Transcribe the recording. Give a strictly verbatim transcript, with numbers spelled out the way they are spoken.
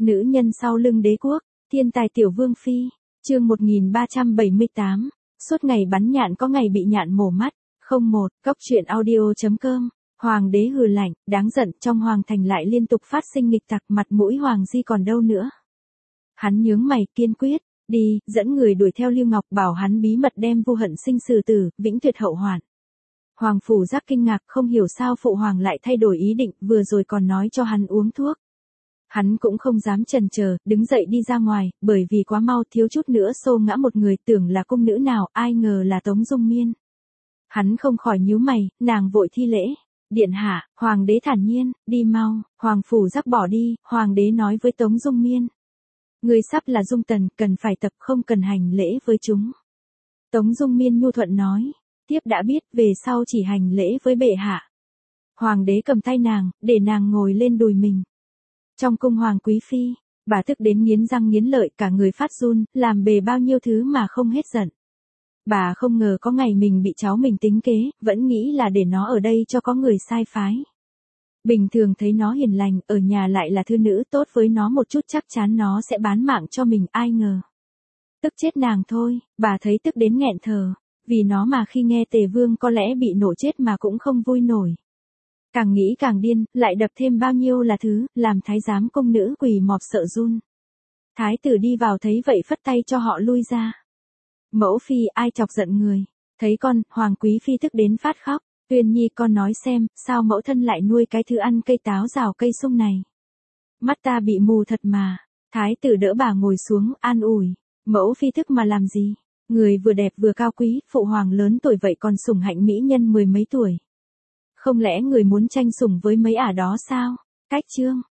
Nữ nhân sau lưng đế quốc, thiên tài tiểu vương phi, chương một nghìn ba trăm bảy mươi tám, suốt ngày bắn nhạn có ngày bị nhạn mổ mắt, không một, cốc truyện audio.com, hoàng đế hừ lạnh, đáng giận trong hoàng thành lại liên tục phát sinh nghịch tặc mặt mũi hoàng di còn đâu nữa. Hắn nhướng mày kiên quyết, đi, dẫn người đuổi theo Lưu Ngọc bảo hắn bí mật đem Vu Hận Sinh xử tử, vĩnh tuyệt hậu hoạn. Hoàng phủ giác kinh ngạc không hiểu sao phụ hoàng lại thay đổi ý định, vừa rồi còn nói cho hắn uống thuốc. Hắn cũng không dám chần chờ, đứng dậy đi ra ngoài, bởi vì quá mau thiếu chút nữa xô ngã một người, tưởng là cung nữ nào, ai ngờ là Tống Dung Miên. Hắn không khỏi nhíu mày, nàng vội thi lễ. Điện hạ, hoàng đế thản nhiên, đi mau, hoàng phủ giác bỏ đi, hoàng đế nói với Tống Dung Miên. Người sắp là Dung Tần, cần phải tập không cần hành lễ với chúng. Tống Dung Miên nhu thuận nói, tiếp đã biết, về sau chỉ hành lễ với bệ hạ. Hoàng đế cầm tay nàng, để nàng ngồi lên đùi mình. Trong cung hoàng quý phi, bà tức đến nghiến răng nghiến lợi, cả người phát run, làm bề bao nhiêu thứ mà không hết giận. Bà không ngờ có ngày mình bị cháu mình tính kế, vẫn nghĩ là để nó ở đây cho có người sai phái. Bình thường thấy nó hiền lành, ở nhà lại là thư nữ, tốt với nó một chút chắc chắn nó sẽ bán mạng cho mình, ai ngờ. Tức chết nàng thôi, bà thấy tức đến nghẹn thở, vì nó mà khi nghe Tề Vương có lẽ bị nổ chết mà cũng không vui nổi. Càng nghĩ càng điên, lại đập thêm bao nhiêu là thứ, làm thái giám công nữ quỳ mọp sợ run. Thái tử đi vào thấy vậy phất tay cho họ lui ra. Mẫu phi ai chọc giận người, thấy con, hoàng quý phi tức đến phát khóc. Tuyên nhi con nói xem, sao mẫu thân lại nuôi cái thứ ăn cây táo rào cây sung này. Mắt ta bị mù thật mà. Thái tử đỡ bà ngồi xuống, an ủi. Mẫu phi thức mà làm gì? Người vừa đẹp vừa cao quý, phụ hoàng lớn tuổi vậy còn sủng hạnh mỹ nhân mười mấy tuổi. Không lẽ người muốn tranh sủng với mấy ả đó sao? Cách chương,